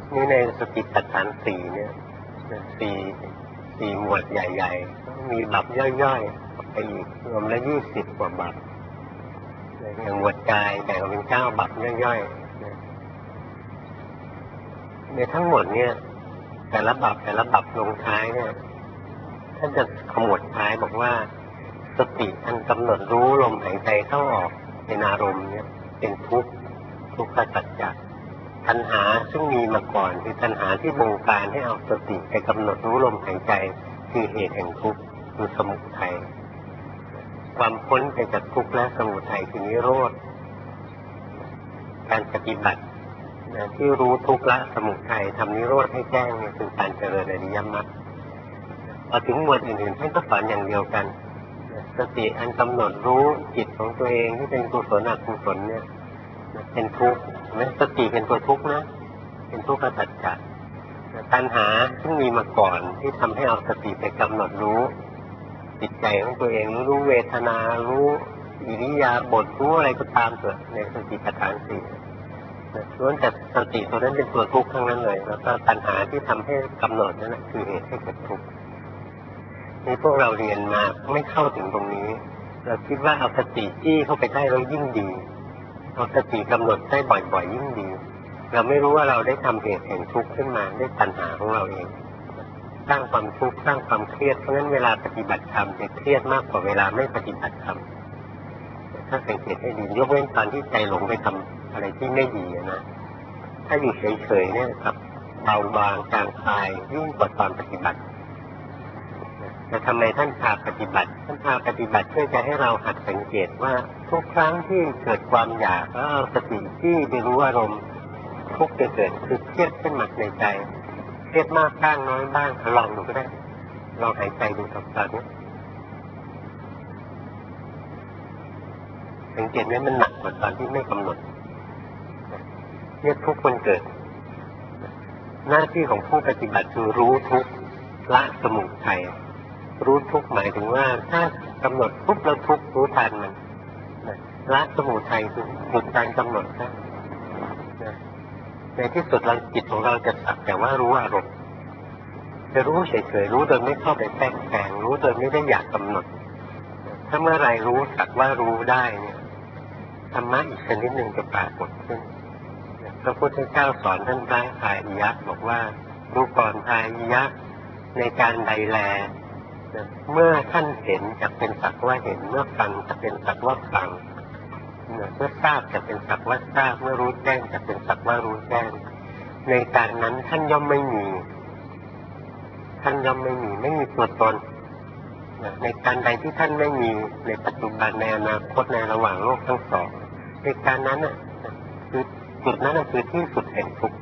นี่ในสติปัฏฐานสี่เนี่ยสี่หมวดใหญ่ๆมีบัพย่อยๆไปอีกรวมแล้ว20 กว่าบัพอย่างหมวดกายแบ่งเป็น9 บัพย่อยๆในทั้งหมดเนี่ยแต่ละบัพลงท้ายเนี่ยท่านจะขมวดท้ายบอกว่าสติอันกำหนดรู้ลมหายใจเข้าออกเป็นอารมณ์เนี่ยเป็นทุกขสัจจะตัณหาซึ่งมีมาก่อนคือตัณหาที่บงการให้เอาสติไปกำหนดรู้ลมหายใจคือเหตุแห่งทุกข์คือสมุทัยความพ้นไปจากทุกข์และสมุทัยคือนิโรธการปฏิบัติที่รู้ทุกข์ละสมุทัยทำนิโรธให้แจ้งเนี่ยคือการเจริญอริยมรรคพอถึงหมวดอื่นๆท่านก็สอนอย่างเดียวกันสติอันกำหนดรู้จิตของตัวเองที่เป็นกุศลอกุศลเนี่ยเป็นทุกข์นะสติเป็นตัวทุกข์นะเป็นทุกขสัจจะตัณหาซึ่งมีมาก่อนที่ทำให้เอาสติไปกำหนดรู้จิตใจของตัวเองรู้เวทนารู้อิริยาบถรู้อะไรก็ตามเถอะในสติปัฏฐานสี่ล้วนแต่สติตัวนั้นเป็นตัวทุกข์ทั้งนั้นเลยแล้วก็ตัณหาที่ทำให้กำหนดนั่นคือเหตุให้เกิดทุกข์นี่พวกเราเรียนมาไม่เข้าถึงตรงนี้เราคิดว่าเอาสติจี้เข้าไปได้แล้วยิ่งดีเอาสติกำหนดได้บ่อยๆยิ่งดีเราไม่รู้ว่าเราได้ทำเหตุแห่งทุกข์ขึ้นมาด้วยปัญหาของเราเองสร้างความทุกข์สร้างความเครียดเพราะฉะนั้นเวลาปฏิบัติธรรมจะเครียดมากกว่าเวลาไม่ปฏิบัติธรรมถ้าสังเกตให้ดียกเว้นตอนที่ใจหลงไปทำอะไรที่ไม่ดีนะถ้าอยู่เฉยๆเนี่ยครับเบาบางจางคลายยิ่งกว่าตอนปฏิบัติแต่ทำไมท่านพาปฏิบัติท่านพาปฏิบัติเพื่อจะให้เราหัดสังเกตว่าทุกครั้งที่เกิดความอยากแล้วเอาสติที่ไปรู้อารมณ์ทุกข์จะเกิดคือเครียดขึ้นมาในใจเครียดมากบ้างน้อยบ้างลองดูก็ได้ลองหายใจดูกับตอนนี้สังเกตไหมมันหนักกว่าตอนที่ไม่กำหนดเนี่ยทุกข์มันเกิดหน้าที่ของผู้ปฏิบัติคือรู้ทุกข์ละสมุทัยรู้ทุกข์หมายถึงว่าถ้ากำหนดปุ๊บเราทุกข์รู้ทันมันละสมุทัยคือหยุดการกำหนดนะในที่สุดเราจิตของเราจะสักแต่ว่ารู้อารมณ์จะรู้เฉยๆรู้โดยไม่เข้าไปแทรกแซงรู้โดยไม่ได้อยากกำหนดถ้าเมื่อไรรู้สักว่ารู้ได้เนี่ยธรรมะอีกชนิดหนึ่งจะปรากฏขึ้นพระพุทธเจ้าสอนท่านพระพาหิยะบอกว่ารู้ก่อนพาหิยะในการใดแลเมื่อท่านเห็นจะเป็นสักว่าเห็นเมื่อฟังจะเป็นสักว่าฟังเมื่อทราบจะเป็นสักว่าทราบเมื่อรู้แจ้งจะเป็นสักว่ารู้แจ้งในการนั้นท่านย่อมไม่มีไม่มีตัวตนในการใดที่ท่านไม่มีในปัจจุบันในอนาคตในระหว่างโลกทั้งสองในการนั้นคือจุดนั้นคือที่สุดแห่งทุกข์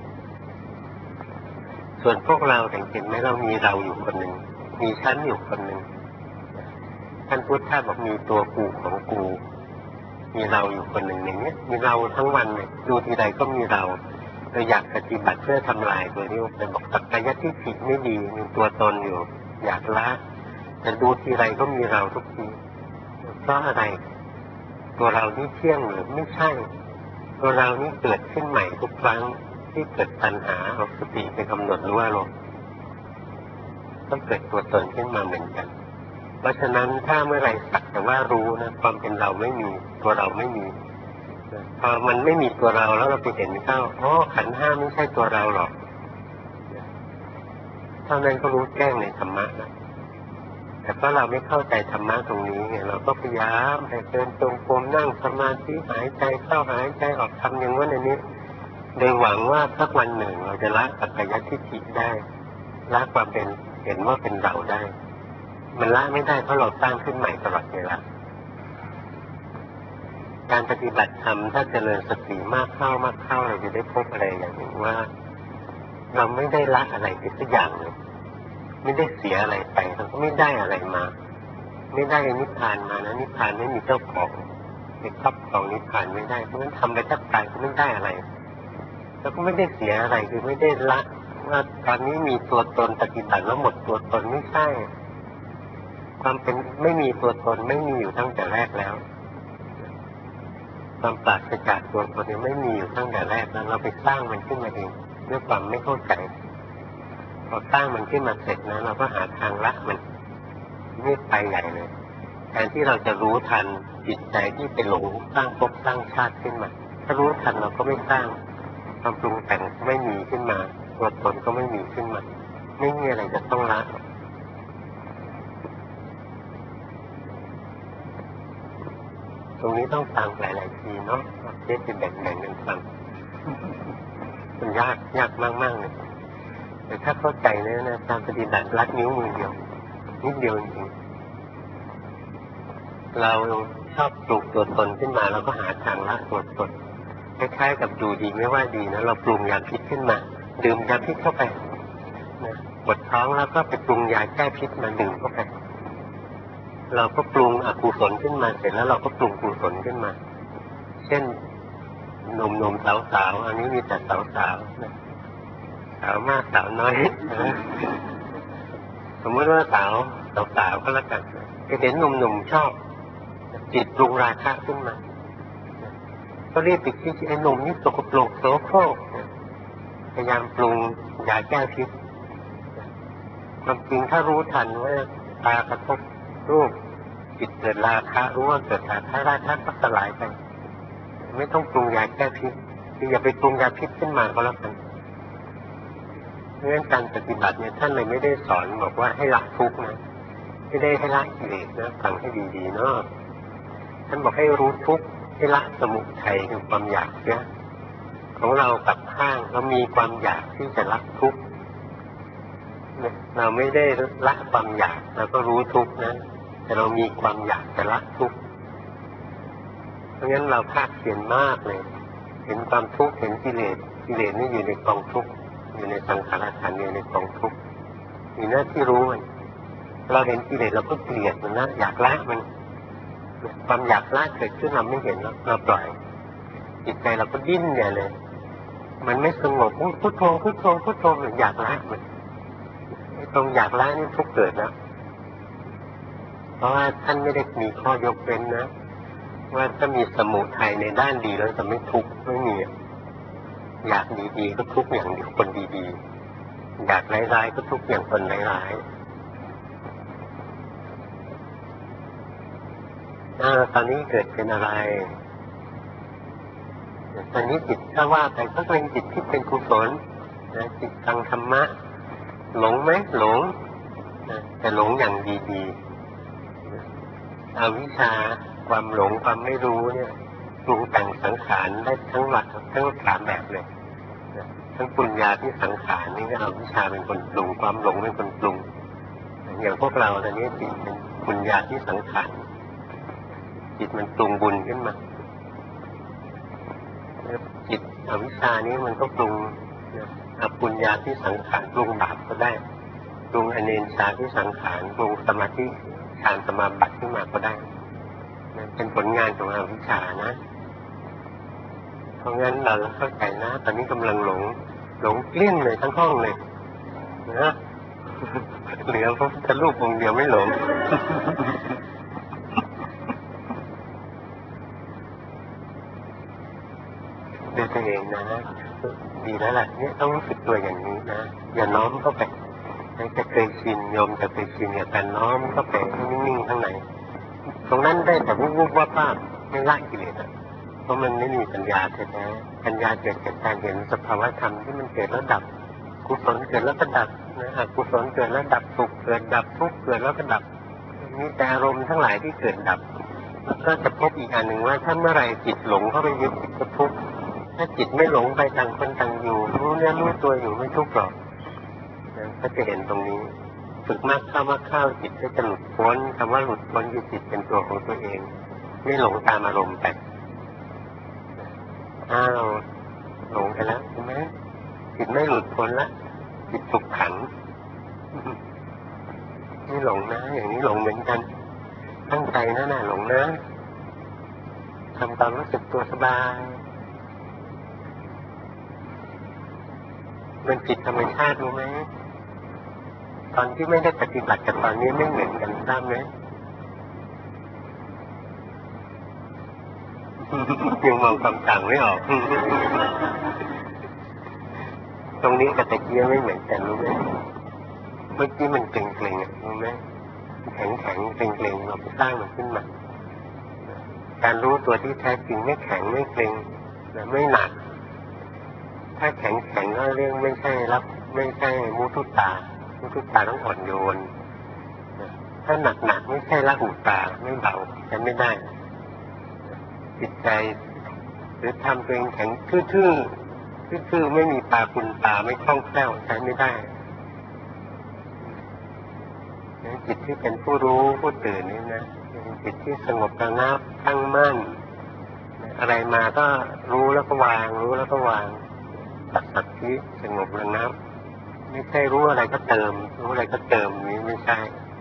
ส่วนพวกเราเห็นไหมเรามีเราอยู่คนหนึ่งมีฉันอยู่คนหนึ่งท่านพุทธะบอกมีตัวกูของกูมีเราอยู่คนหนึ่งอย่างนี้มีเราทั้งวันเลยดูทีใดก็มีเราอยากปฏิบัติเพื่อทำลายตัวนี้แต่บอกสักกายทิฏฐิไม่ดีมีตัวตนอยู่อยากละแต่ดูทีไรก็มีเราทุกทีเพราะอะไรตัวเรานี่เที่ยงหรือไม่ใช่ตัวเรานี่เกิดขึ้นใหม่ทุกครั้งที่เกิดปัญหาเอาสติไปกำหนดรู้อารมณ์ต้องเกิดตัวตนขึ้นมาเหมือนกันเพราะฉะนั้นถ้าเมื่อไรสักแต่ว่ารู้นะความเป็นเราไม่มีตัวเราไม่มีพอมันไม่มีตัวเราแล้วเราไปเห็นเข้าขันธ์ห้าไม่ใช่ตัวเราหรอกเท่านั้นก็รู้แจ้งในธรรมะนะแต่เพราะเราไม่เข้าใจธรรมะตรงนี้ไงเราก็พยายามไปเดินจงกรมนั่งสมาธิหายใจเข้าหายใจออกทำอย่างนั้นอย่างนี้โดยหวังว่าสักวันหนึ่งเราจะละสักกายทิฏฐิได้ละความเป็นเห็นว่าเป็นเราได้มันละไม่ได้เพราะเราสร้างขึ้นใหม่ตลอดเวลาการปฏิบัติธรรมถ้าเจริญสติมากเข้าเราจะได้พบอะไรอย่างหนึ่งว่าเราไม่ได้ละอะไรไปสักอย่างเลยไม่ได้เสียอะไรไปเราก็ไม่ได้อะไรมาไม่ได้นิพพานมานะนิพพานไม่มีเจ้าของไปครอบครองนิพพานไม่ได้เพราะฉะนั้นทำไปแทบตายก็ไม่ได้อะไรแล้วก็ไม่ได้เสียอะไรคือไม่ได้ละว่าตอนนี้มีตัวตนปฏิบัติแล้วหมดตัวตนไม่ใช่ความเป็นไม่มีตัวตนไม่มีอยู่ตั้งแต่แรกแล้วความปราศจากตัวตนไม่มีอยู่ตั้งแต่แรกแล้วเราไปสร้างมันขึ้นมาเองด้วยความไม่เข้าใจพอสร้างมันขึ้นมาเสร็จนะเราก็หาทางละมันนี่ไปใหญ่เลยแทนที่เราจะรู้ทันจิตใจที่ไปหลงสร้างภพสร้างชาติขึ้นมาถ้ารู้ทันเราก็ไม่สร้างความปรุงแต่งไม่มีขึ้นมาตัวตนก็ไม่มีขึ้นมาไม่มีอะไรจะต้องละตรงนี้ต้องฟังหลายๆทีเนาะเพื่อจะแบ่งๆกันฟังมันยากมากๆเลยแต่ถ้าเข้าใจเนี่ยนะการปฏิบัติลัดนิ้วมือเดียวนิดเดียวจริงๆเราชอบปลุกตัวตนขึ้นมาเราก็หาทางละตัวตนคล้ายๆกับดูดีไม่ว่าดีนะเราปรุงยาพิษขึ้นมาดื่มยาพิษเข้าไปนะปวดท้องแล้วก็ไปปรุงยาแก้พิษมาดื่มเข้าไปเราก็ปรุงอกุศลขึ้นมาเสร็จแล้วเราก็ปรุงกุศลขึ้นมาเช่นหนุ่มๆสาวๆอันนี้มีแต่สาวๆนะสาวมากสาวน้อยสมมติว่าสาวก็แล้วกันจะเห็นหนุ่มๆชอบจิตปรุงราคะขึ้นมาก็รีบไปคิดไอ้หนุ่มนี่สกปรกโสโครกพยายามปรุงยาแก้พิษความจริงถ้ารู้ทันว่าตากระทบรูปจิตเกิดราคะรู้ว่าเกิดราคะก็สลายไปไม่ต้องปรุงยาแก้พิษคืออย่าไปปรุงยาพิษขึ้นมาก็แล้วกันเพราะฉะนั้นการปฏิบัติเนี่ยท่านเลยไม่ได้สอนบอกว่าให้ละทุกข์นะไม่ได้ให้ละกิเลสนะฟังให้ดีๆเนาะท่านบอกให้รู้ทุกข์ให้ละสมุทัยคือความอยากเนี่ยของเรากับข้างเรามีความอยากที่จะละทุกข์เราไม่ได้ละความอยากเราก็รู้ทุกข์นะแต่เรามีความอยากจะละทุกข์เพราะงั้นเราภาคเพียรมากเลยเห็นความทุกข์เห็นกิเลสนี่อยู่ในกองทุกข์อยู่ในสังขารขันธ์อยู่ในกองทุกข์มีหน้าที่รู้มันเราเห็นกิเลสเราก็เกลียดมันนะอยากละมันความอยากละเกิดขึ้นเราไม่เห็นแล้วเราปล่อยจิตใจเราก็ดิ้นใหญ่เลยมันไม่สงบพุทโธเหมือนอยากละมันตรงอยากละนี่ทุกข์เกิดนะเพราะว่าท่านไม่ได้มีข้อยกเว้นนะว่าถ้ามีสมุทัยในด้านดีแล้วจะไม่ทุกข์ไม่มีอยากดีๆก็ทุกข์อย่างคนดีๆอยากร้ายๆก็ทุกข์อย่างคนร้ายๆตอนนี้เกิดเป็นอะไรตอนนี้จิตถ้าว่าไปก็เป็นจิตที่เป็นกุศลนะจิตทางธรรมะหลงไหมหลงนะแต่หลงอย่างดีๆอวิชชาความหลงความไม่รู้เนี่ยปรุงแต่งสังขารได้ทั้งหลักทั้งสามแบบเลยทั้งปุญญาที่สังขารนี่ก็อวิชชาเป็นคนปรุงความหลงเป็นคนปรุงอย่างพวกเราตอนนี้จิตเป็นปุญญาที่สังขารจิตมันปรุงบุญขึ้นมาจิตอวิชชานี้มันก็ปรุงอปุญญาที่สังขารปรุงบาปก็ได้ปรุงอเนนชาที่สังขารปรุงสมาธิฌานสมาบัติขึ้นมาก็ได้เป็นผลงานของอวิชชานะเพราะงั้นเราเข้าใจนะตอนนี้กำลังหลงเกลี้ยงเลยทั้งห้องเลยนะเหลือพระพุทธรูปองค์เดียวไม่หลงดูตัวเองนะดีแล้วล่ะเนี่ยต้องรู้สึกตัวอย่างนี้นะอย่าน้อมเข้าไปจะเคยชินโยมจะเคยชินกับการน้อมเข้าไปนิ่งๆข้างในตรงนั้นได้แต่วุบๆว่าไม่ละกิเลสเพราะมันไม่มีปัญญาแท้ๆปัญญาเกิดจากการเห็นสภาวะธรรมที่มันเกิดแล้วดับกุศลเกิดแล้วก็ดับนะอกุศลเกิดแล้วดับสุขเกิดดับทุกข์เกิดแล้วก็ดับมีแต่อารมณ์ทั้งหลายที่เกิดดับแล้วก็จะพบอีกอันหนึ่งว่าถ้าเมื่อไรจิตหลงเข้าไปยึดจิตก็ทุกข์ถ้าจิตไม่หลงไปต่างคนต่างอยู่รู้เนื้อรู้ตัวอยู่ไม่ทุกข์หรอกก็จะเห็นตรงนี้ฝึกมากเข้าจิตก็จะหลุดพ้นคำว่าหลุดพ้นคือจิตเป็นตัวของตัวเองไม่หลงตามอารมณ์ไปหลงไปแล้วใช่ไหมจิตไม่หลุดพ้นละจิตถูกขังไม่หลงนะอย่างนี้หลงเหมือนกันตั้งใจนะหลงนะทำตามรู้สึกตัวสบายมันจิตธรรมชาติรู้ไหมตอนที่ไม่ได้ปฏิบัติกับตอนนี้ไม่เหมือนกันทราบไหมยังมองความต่างไม่ออกรงนี้กับตะเกียบไม่เหมือนกันรู้ไหมเมื่อกี้มันเกร็งๆรู้ไหมแข็งเกร็งเราไปสร้างมันขึ้นมาการรู้ตัวที่แท้จริงไม่แข็งไม่เกร็งไม่หนักถ้าแข็งก็เรื่องไม่ใช่มุทุตาต้องอ่อนโยนถ้าหนักไม่ใช่ละหุตาไม่เบาใช้ไม่ได้จิตใจหรือทำตัวเองแข็งทื่อไม่มีตาคุณตาไม่คล่องแคล่วใช้ไม่ได้จิตที่เป็นผู้รู้ผู้ตื่นนี่นะจิตที่สงบระงับตั้งมั่นอะไรมาก็รู้แล้วก็วางตัดสักทีสงบระงับไม่ใช่รู้อะไรก็เติมนี้ไม่ใช่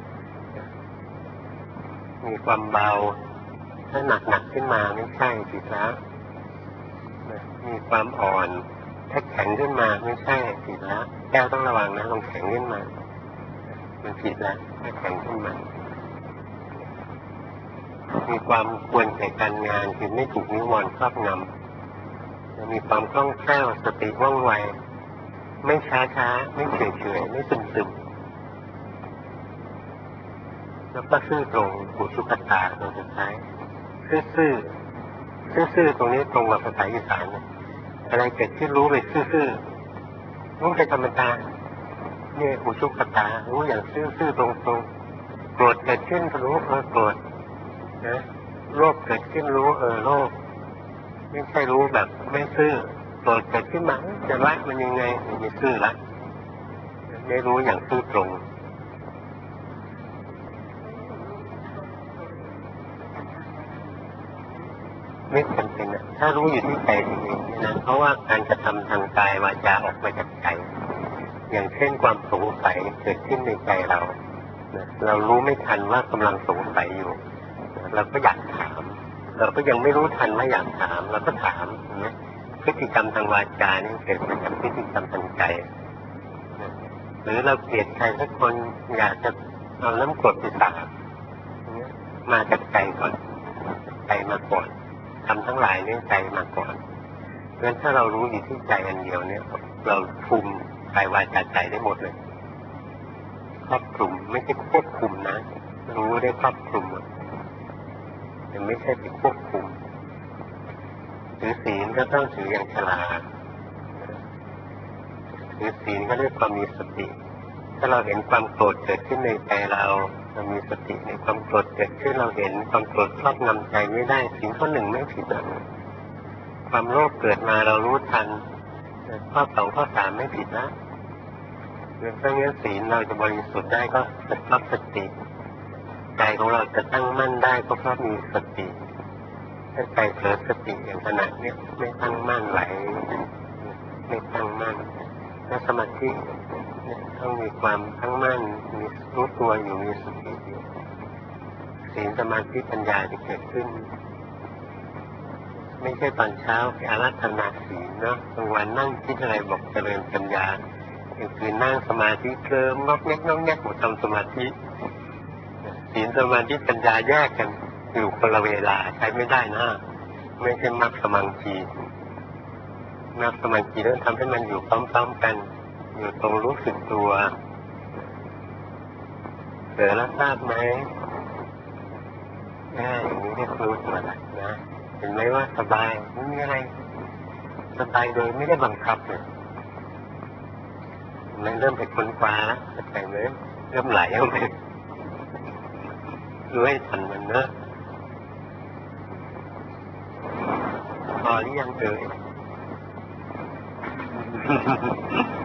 มีความเบาถ้าหนักขึ้นมาไม่ใช่ผิดแล้วมีความอ่อนถ้าแข็งขึ้นมาไม่ใช่ผิดแล้วแก้วต้องระวังนะลงแข็งขึ้นมามันผิดแล้วถ้าแข็งขึ้นมามีความควรแก่การงานคือไม่ถูกนิวรณ์ครอบงำมีความคล่องแคล่วสติว่องไวไม่ช้าไม่เฉยไม่ซึมแล้วก็ซื่อตรงอุชุกตาตรงสุดท้ายซื่อตรงนี้ตรงกับภาษาอีสานอะไรเกิดขึ้นรู้ไปซื่อรู้ไปธรรมดาเนี่ยอุชุกตารู้อย่างซื่อตรงโกรธเกิดขึ้นรู้โกรธนะโลภเกิดขึ้นรู้โลภไม่ใช่รู้แบบไม่ซื่อโกรธเกิดขึ้นมาจะละมันยังไงไม่ซื่อละไม่รู้อย่างซื่อตรงไม่จำเป็นถ้ารู้อยู่ที่ใจจริงๆนะเพราะว่าการกระทำทางกายวาจาออกมาจากใจอย่างเช่นความสงสัยเกิดขึ้นในใจเราเรารู้ไม่ทันว่ากำลังสงสัยอยู่เราก็อยากถามเราก็ยังไม่รู้ทันว่าอยากถามเราก็ถามนะพฤติกรรมทางวาจานี่เกิดมาจากพฤติกรรมทางใจหรือเราเกลียดใครสักคนอยากจะเอาน้ำกรดไปสาดมาจากใจก่อนใจมาก่อนทำทั้งหลายเนี่ยใจมาก่อนเพราะฉะนั้นถ้าเรารู้อยู่ที่ใจอันเดียวเนี่ยเราคุมกายวาจาใจได้หมดเลยครอบคลุมไม่ใช่ควบคุมนะรู้ได้ครอบคลุมแต่ไม่ใช่ไปควบคุมถือศีลก็ต้องถืออย่างฉลาดถือศีลก็ด้วยความมีสติถ้าเราเห็นความโกรธเกิดขึ้นในใจเรามีสติในความโกรธเกิดขึ้นเราเห็นความโกรธครอบงำใจไม่ได้สิ่งข้อหนึ่งไม่ผิดความโลภเกิดมาเรารู้ทันข้อสองข้อสามไม่ผิดนะเพราะงั้นศีลเราจะบริสุทธิ์ได้ก็เพราะสติใจของเราจะตั้งมั่นได้ก็เพราะมีสติถ้าใจเผลอสติอย่างขณะนี้ไม่ตั้งมั่นไหลไม่ตั้งมั่นแล้วสมาธิต้องมีความตั้งมั่นมีรู้ตัวอยู่มีสติอยู่ศีลสมาธิปัญญาจะเกิดขึ้นไม่ใช่ตอนเช้าไปอาราธนาศีลเนาะกลางวันนั่งคิดอะไรบอกเจริญปัญญาคือนั่งสมาธิเคลิ้มงอกแงกหมดทำสมาธิศีลสมาธิปัญญาแยกกันอยู่คนละเวลาใช้ไม่ได้นะไม่ใช่มรรคสมังคีมรรคสมังคีต้องทำให้มันอยู่พร้อมๆกันอยู่ตรงรู้สึกตัวเผลอแล้วทราบไหมอย่างนี้เรียกรู้ตัวละนะเห็นไหมว่าสบายไม่มีอะไรสบายโดยไม่ได้บังคับเลยมันเริ่มไปค้นคว้าเข้าใจไหมเริ่มไหลออกไปรู้ให้ทันมันนะพอหรือยังเอ่ย